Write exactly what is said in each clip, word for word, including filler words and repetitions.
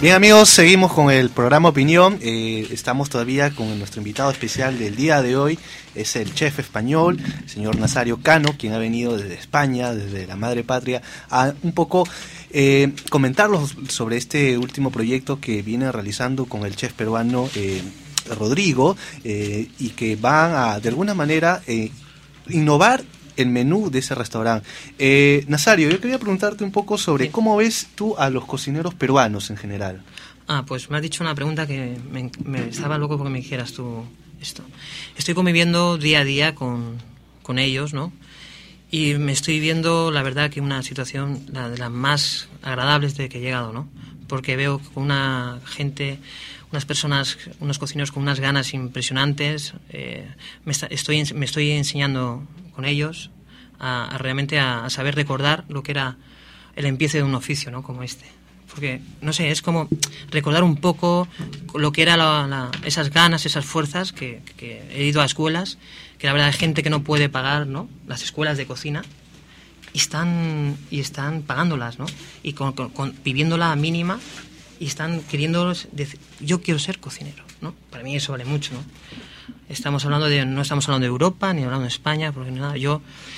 Bien, amigos, seguimos con el programa Opinión. Eh, estamos todavía con nuestro invitado especial del día de hoy. Es el chef español, el señor Nazario Cano, quien ha venido desde España, desde la madre patria, a un poco eh, comentarlos sobre este último proyecto que viene realizando con el chef peruano eh, Rodrigo, eh, y que van a, de alguna manera, eh, innovar el menú de ese restaurante. Eh, Nazario, yo quería preguntarte un poco sobre sí. cómo ves tú a los cocineros peruanos en general. Ah, pues me has dicho una pregunta que me, me estaba loco porque me dijeras tú esto. Estoy conviviendo día a día con, con ellos, ¿no? Y me estoy viendo, la verdad, que una situación la de las más agradables de que he llegado, ¿no? Porque veo una gente, unas personas, unos cocineros con unas ganas impresionantes. Eh, me, está, estoy, me estoy enseñando con ellos a, a realmente a, a saber recordar lo que era el empiece de un oficio, ¿no? Como este. Porque, no sé, es como recordar un poco lo que era la, la, esas ganas, esas fuerzas que, que he ido a escuelas, que la verdad hay gente que no puede pagar, ¿no? Las escuelas de cocina y están, y están pagándolas, ¿no? Y con, con, con, viviéndola mínima y están queriendo decir, yo quiero ser cocinero, ¿no? Para mí eso vale mucho, ¿no? Estamos hablando de, no estamos hablando de Europa ni hablando de España, porque nada, yo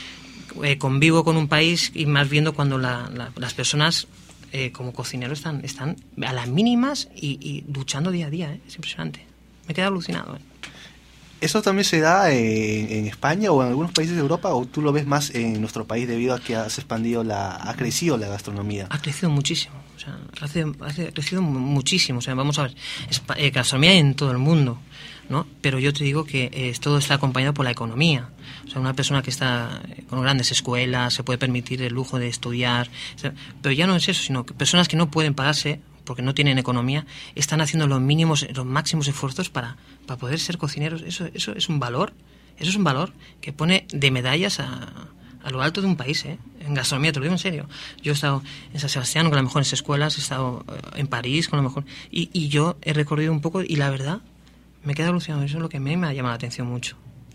eh, convivo con un país y más viendo cuando la, la, las personas eh, como cocineros están, están a las mínimas y, y luchando día a día, ¿eh? Es impresionante. Me he quedado alucinado, ¿eh? ¿Eso también se da en, en España o en algunos países de Europa, o tú lo ves más en nuestro país debido a que has expandido la, ha crecido la gastronomía? Ha crecido muchísimo, o sea, hace, hace, ha crecido muchísimo, o sea, vamos a ver, eh, gastronomía en todo el mundo, ¿no? Pero yo te digo que eh, todo está acompañado por la economía. O sea, una persona que está con grandes escuelas se puede permitir el lujo de estudiar, o sea, pero ya no es eso, sino que personas que no pueden pagarse porque no tienen economía, están haciendo los mínimos, los máximos esfuerzos para, para poder ser cocineros. Eso, eso es un valor, eso es un valor que pone de medallas a, a lo alto de un país, ¿eh? En gastronomía, te lo digo en serio. Yo he estado en San Sebastián con las mejores escuelas, he estado en París con lo mejor, y, y yo he recorrido un poco y la verdad me queda alucinado. Eso es lo que a mí me ha llamado la atención mucho.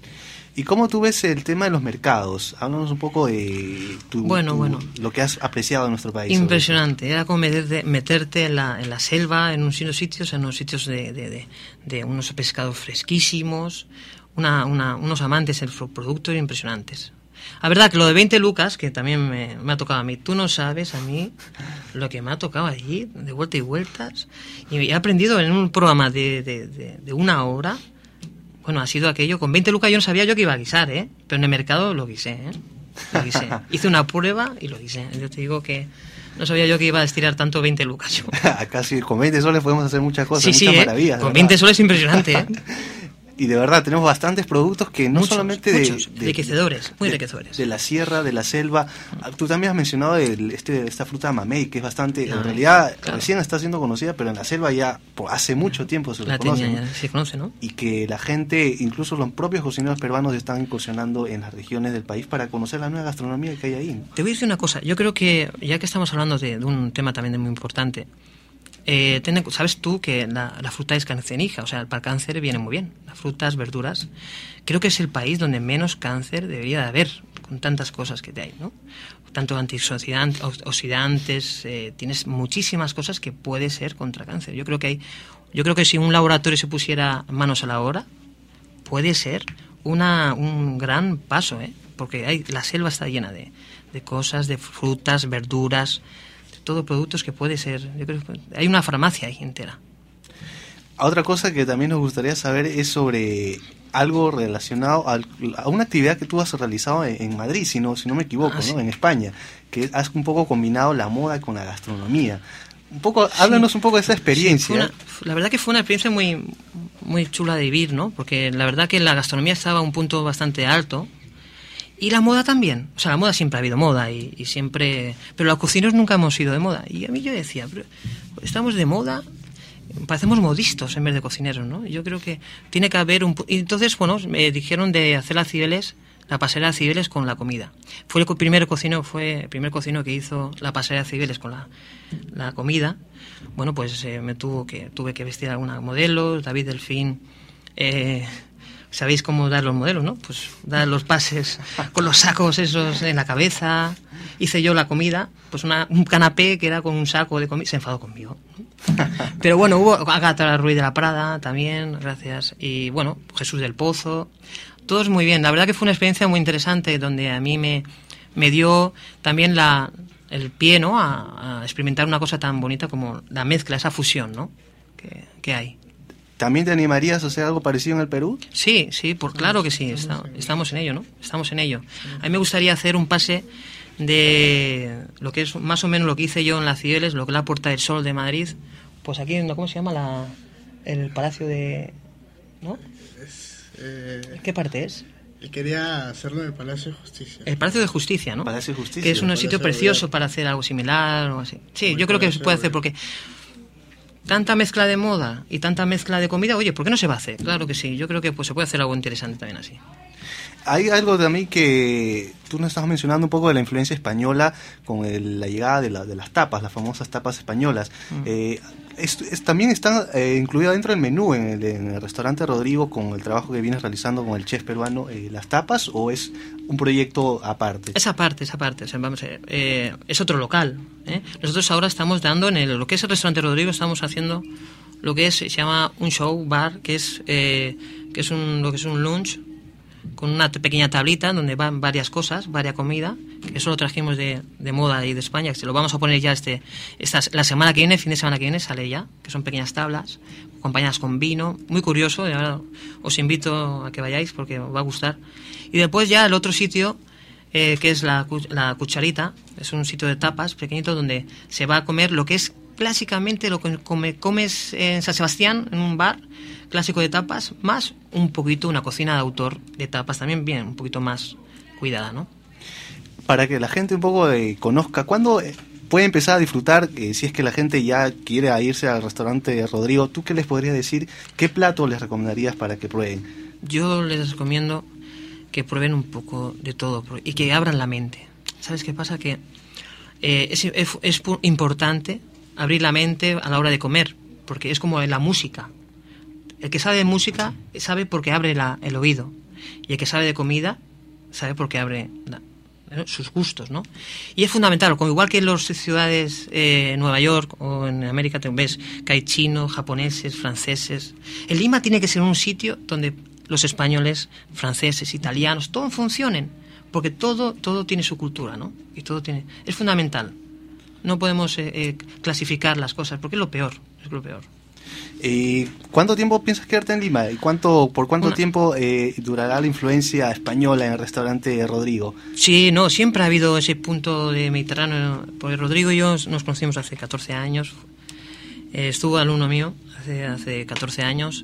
¿Y cómo tú ves el tema de los mercados? Háblanos un poco de tu, bueno, tu, bueno. lo que has apreciado en nuestro país. Impresionante. Era como meterte, meterte en, la, en la selva, en unos sitios, en unos sitios de, de, de, de unos pescados fresquísimos, una, una, unos amantes de los productos impresionantes. La verdad que lo de veinte lucas, que también me, me ha tocado a mí, tú no sabes a mí lo que me ha tocado allí, de vuelta y vueltas. Y he aprendido en un programa de, de, de, de una hora. Bueno, ha sido aquello, con veinte lucas yo no sabía yo que iba a guisar, ¿eh? Pero en el mercado lo guisé, ¿eh? Lo guisé. Hice una prueba y lo guisé. Yo te digo que no sabía yo que iba a estirar tanto veinte lucas yo. Casi con veinte soles podemos hacer muchas cosas, sí, muchas sí, maravillas. ¿eh? Con veinte soles impresionante, ¿eh? Y de verdad, tenemos bastantes productos que no muchos, solamente muchos, de, de... enriquecedores, muy de, enriquecedores. De la sierra, de la selva. Tú también has mencionado el, este, esta fruta mamey, que es bastante... Claro, en realidad, claro, recién está siendo conocida, pero en la selva ya por hace mucho tiempo se la conoce. Tenía, ¿no? ya se conoce, ¿no? Y que la gente, incluso los propios cocineros peruanos, están incursionando en las regiones del país para conocer la nueva gastronomía que hay ahí. Te voy a decir una cosa. Yo creo que, ya que estamos hablando de, de un tema también muy importante... Eh, ten, sabes tú que la, la fruta es cancerígena, o sea, para el cáncer viene muy bien. Las frutas, verduras. Creo que es el país donde menos cáncer debería de haber, con tantas cosas que te hay, ¿no? Tanto antioxidantes, oxidantes, eh, tienes muchísimas cosas que puede ser contra cáncer. Yo creo que hay, yo creo que si un laboratorio se pusiera manos a la obra, puede ser una, un gran paso, ¿eh? Porque hay, la selva está llena de, de cosas, de frutas, verduras, todo productos que puede ser, yo creo que hay una farmacia ahí entera. Otra cosa que también nos gustaría saber es sobre algo relacionado a, a una actividad que tú has realizado en, en Madrid, si no, si no me equivoco, ah, ¿no? Sí. En España, que has un poco combinado la moda con la gastronomía. Un poco, sí. Háblanos un poco de esa experiencia. Sí, una, la verdad que fue una experiencia muy, muy chula de vivir, ¿no? Porque la verdad que la gastronomía estaba a un punto bastante alto. Y la moda también. O sea, la moda siempre ha habido moda y, y siempre... Pero los cocineros nunca hemos sido de moda. Y a mí yo decía, pero estamos de moda, parecemos modistos en vez de cocineros, ¿no? Yo creo que tiene que haber un... Y entonces, bueno, me dijeron de hacer las Cibeles, la pasarela de Cibeles con la comida. Fue el primer cocinero, fue el primer cocinero que hizo la pasarela de Cibeles con la, la comida. Bueno, pues eh, me tuvo que tuve que vestir a alguna modelo, David Delfín... Eh, sabéis cómo dar los modelos, ¿no? Pues dar los pases con los sacos esos en la cabeza. Hice yo la comida, pues una, un canapé que era con un saco de comida. Se enfadó conmigo. Pero bueno, hubo Agatha Ruiz de la Prada también, gracias. Y bueno, Jesús del Pozo. Todos muy bien. La verdad que fue una experiencia muy interesante donde a mí me, me dio también la, el pie, ¿no? A, a experimentar una cosa tan bonita como la mezcla, esa fusión, ¿no? Que, que hay. ¿También te animarías a hacer algo parecido en el Perú? Sí, sí, por claro que sí. Está, estamos en ello, ¿no? Estamos en ello. A mí me gustaría hacer un pase de lo que es más o menos lo que hice yo en las Cibeles, lo que es la Puerta del Sol de Madrid. Pues aquí, ¿cómo se llama? La, el Palacio de... ¿no? Es, eh, ¿Qué parte es? Quería hacerlo en el Palacio de Justicia. El Palacio de Justicia, ¿no? Palacio de Justicia. Que es un Palacio sitio de precioso Gobierno. para hacer algo similar o así. Sí, Muy yo creo que se Palacio puede de hacer porque tanta mezcla de moda y tanta mezcla de comida, oye, ¿por qué no se va a hacer? Claro que sí, yo creo que pues se puede hacer algo interesante también así. Hay algo también que tú nos estabas mencionando un poco de la influencia española con el- la llegada de, la- de las tapas, las famosas tapas españolas. Mm. Eh, es- es- también están eh, incluidas dentro del menú en el, en el restaurante Rodrigo con el trabajo que vienes realizando con el chef peruano, eh, las tapas, o es un proyecto aparte. Esa parte, esa parte, o sea, vamos a ver, eh, es otro local. ¿eh? Nosotros ahora estamos dando en el, lo que es el restaurante Rodrigo, estamos haciendo lo que es, se llama un show bar, que es eh, que es un lo que es un lunch con una pequeña tablita donde van varias cosas, varias comida, que eso lo trajimos de, de moda y de España, que se lo vamos a poner ya este esta, la semana que viene, fin de semana que viene, sale ya, que son pequeñas tablas, acompañadas con vino, muy curioso, y ahora os invito a que vayáis porque os va a gustar. Y después ya el otro sitio, eh, que es la, cu- la Cucharita, es un sitio de tapas pequeñito donde se va a comer lo que es clásicamente lo que come- comes en San Sebastián, en un bar clásico de tapas, más un poquito una cocina de autor de tapas, también bien, un poquito más cuidada, ¿no? Para que la gente un poco eh, conozca, ¿cuándo eh, puede empezar a disfrutar? Eh, si es que la gente ya quiere irse al restaurante Rodrigo, ¿tú qué les podrías decir? ¿Qué plato les recomendarías para que prueben? Yo les recomiendo que prueben un poco de todo y que abran la mente. ¿Sabes qué pasa? Que eh, es, es, es pu- importante abrir la mente a la hora de comer, porque es como en la música. El que sabe de música sabe porque abre la, el oído, y el que sabe de comida sabe porque abre la, ¿no? sus gustos, ¿no? Y es fundamental, como igual que en las ciudades, eh, Nueva York o en América, te ves que hay chinos, japoneses, franceses. En Lima tiene que ser un sitio donde los españoles, franceses, italianos, todos funcionen, porque todo todo tiene su cultura, ¿no? Y todo tiene, es fundamental. No podemos eh, eh, clasificar las cosas, porque es lo peor, es lo peor. Eh, ¿Cuánto tiempo piensas quedarte en Lima? ¿Y cuánto, por cuánto Una- tiempo eh, durará la influencia española en el restaurante Rodrigo? Sí, no, siempre ha habido ese punto de Mediterráneo. Porque Rodrigo y yo nos conocimos hace catorce años. Eh, estuvo alumno mío hace, hace catorce años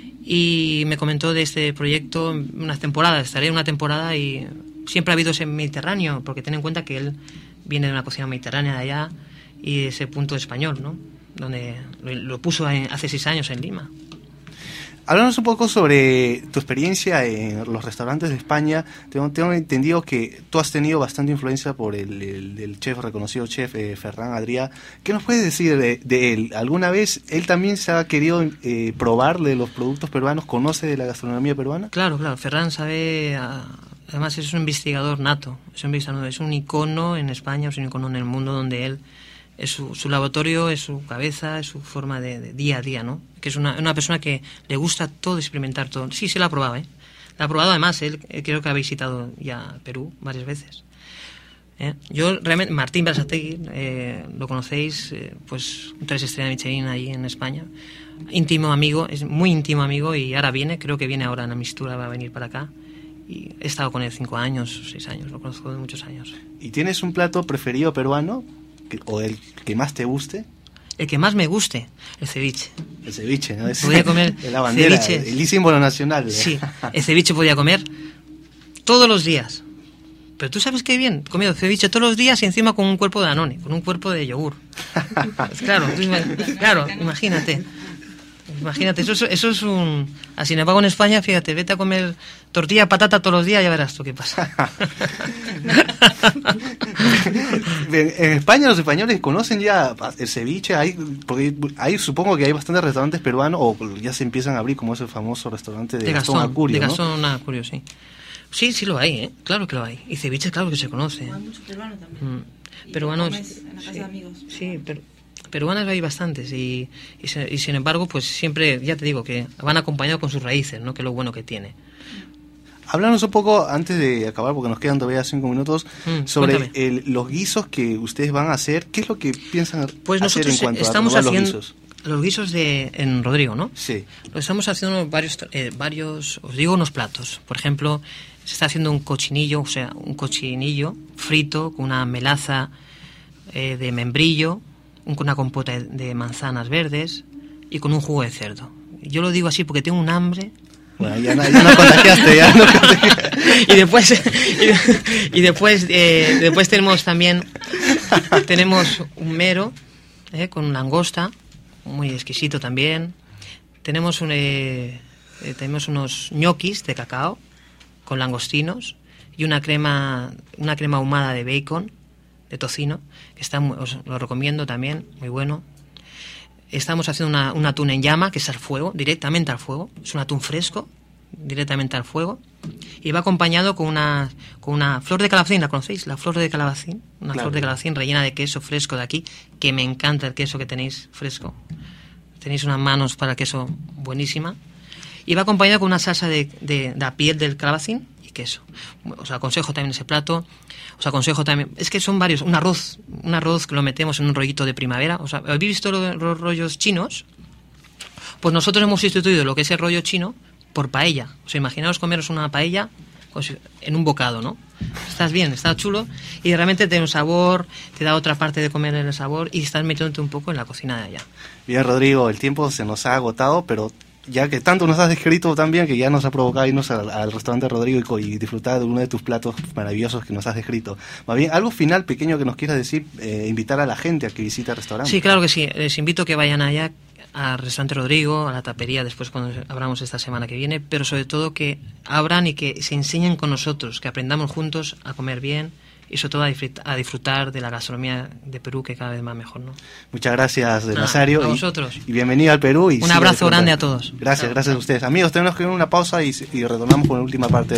y me comentó de este proyecto unas temporadas. Estaré una temporada y siempre ha habido ese Mediterráneo, porque ten en cuenta que él viene de una cocina mediterránea de allá y ese punto español, ¿no? Donde lo, lo puso en- hace seis años en Lima. Háblanos un poco sobre tu experiencia en los restaurantes de España. Tengo, tengo entendido que tú has tenido bastante influencia por el, el- el chef, reconocido chef eh, Ferran Adrià. ¿Qué nos puedes decir de, de él? ¿Alguna vez él también se ha querido eh, probar de los productos peruanos? ¿Conoce de la gastronomía peruana? Claro, claro. Ferran sabe, ah, además es un investigador nato, es un investigador, es un icono en España, es un icono en el mundo donde él es su, su laboratorio, es su cabeza, es su forma de, de día a día, ¿no? Que es una, una persona que le gusta todo, experimentar todo. Sí, sí la ha probado, ¿eh? La ha probado además, él eh, creo que ha visitado ya Perú varias veces. ¿Eh? Yo realmente, Martín Berasategui, eh, lo conocéis, eh, pues tres estrellas Michelin ahí en España, íntimo amigo, es muy íntimo amigo y ahora viene, creo que viene ahora en la Mistura, va a venir para acá y he estado con él cinco años, seis años, lo conozco de muchos años. ¿Y tienes un plato preferido peruano que- o el que más te guste? El que más me guste, el ceviche. El ceviche, ¿no? Es, Podría comer es la bandera, ceviche. el símbolo nacional. Sí, el ceviche podía comer todos los días. Pero tú sabes qué bien, comido ceviche todos los días y encima con un cuerpo de Danone, con un cuerpo de yogur. Claro, tú ima- claro, imagínate. Imagínate, eso es, eso es un... Así, sin embargo, en España, fíjate, vete a comer tortilla de patata todos los días, ya verás tú qué pasa. En España los españoles conocen ya el ceviche, hay, porque hay, supongo que hay bastantes restaurantes peruanos, o ya se empiezan a abrir, como ese famoso restaurante de, de Gastón Acurio, de ¿no? Gastón Acurio, sí. Sí, sí lo hay, ¿eh? Claro que lo hay. Y ceviche, claro que se conoce. Hay muchos peruanos también. Mm. Peruanos... En la casa sí, de amigos. Sí, pero... Peruanas hay bastantes y, y, se, y sin embargo pues siempre, ya te digo, que van acompañados con sus raíces, ¿no? Que es lo bueno que tiene. Háblanos un poco, antes de acabar, porque nos quedan todavía cinco minutos, mm, sobre el, los guisos que ustedes van a hacer. ¿Qué es lo que piensan pues hacer en cuanto estamos a haciendo los guisos? Los guisos de en Rodrigo, ¿no? Sí. Lo estamos haciendo varios, eh, varios, os digo unos platos. Por ejemplo, se está haciendo un cochinillo, o sea, un cochinillo frito con una melaza eh, de membrillo, con una compota de manzanas verdes y con un jugo de cerdo. Yo lo digo así porque tengo un hambre. Bueno, ya, ya nos contagiaste, ya nos contagiaste. Y después, y, y después, eh, después tenemos también, tenemos un mero eh, con langosta, muy exquisito también. Tenemos, un, eh, eh, tenemos unos ñoquis de cacao con langostinos y una crema, una crema ahumada de bacon, de tocino, que está, os lo recomiendo también, muy bueno. Estamos haciendo una, un atún en llama, que es al fuego, directamente al fuego. Es un atún fresco, directamente al fuego. Y va acompañado con una, con una flor de calabacín, ¿la conocéis? La flor de calabacín, una claro. flor de calabacín rellena de queso fresco de aquí, que me encanta el queso que tenéis fresco. Tenéis unas manos para el queso buenísima. Y va acompañado con una salsa de, de, de la piel del calabacín y queso. Os aconsejo también ese plato. Os aconsejo también, es que son varios, un arroz, un arroz que lo metemos en un rollito de primavera. O sea, ¿habéis visto los, los rollos chinos? Pues nosotros hemos sustituido lo que es el rollo chino por paella. O sea, imaginaos comeros una paella pues, en un bocado, ¿no? Estás bien, está chulo y realmente te da un sabor, te da otra parte de comer en el sabor y estás metiéndote un poco en la cocina de allá. Bien, Rodrigo, el tiempo se nos ha agotado, pero ya que tanto nos has descrito también, que ya nos ha provocado irnos al, al restaurante Rodrigo y, y disfrutar de uno de tus platos maravillosos que nos has descrito. Más bien, algo final pequeño que nos quieras decir, eh, invitar a la gente a que visite el restaurante. Sí, claro que sí. Les invito a que vayan allá al restaurante Rodrigo, a la tapería después cuando abramos esta semana que viene, pero sobre todo que abran y que se enseñen con nosotros, que aprendamos juntos a comer bien y sobre todo a disfrutar, a disfrutar de la gastronomía de Perú, que cada vez más mejor, ¿no? Muchas gracias, de Nada, Nazario. A vosotros. Y, y bienvenido al Perú. Y un abrazo grande a todos. Gracias, gracias a ustedes. Amigos, tenemos que ir a una pausa y, y retornamos con la última parte.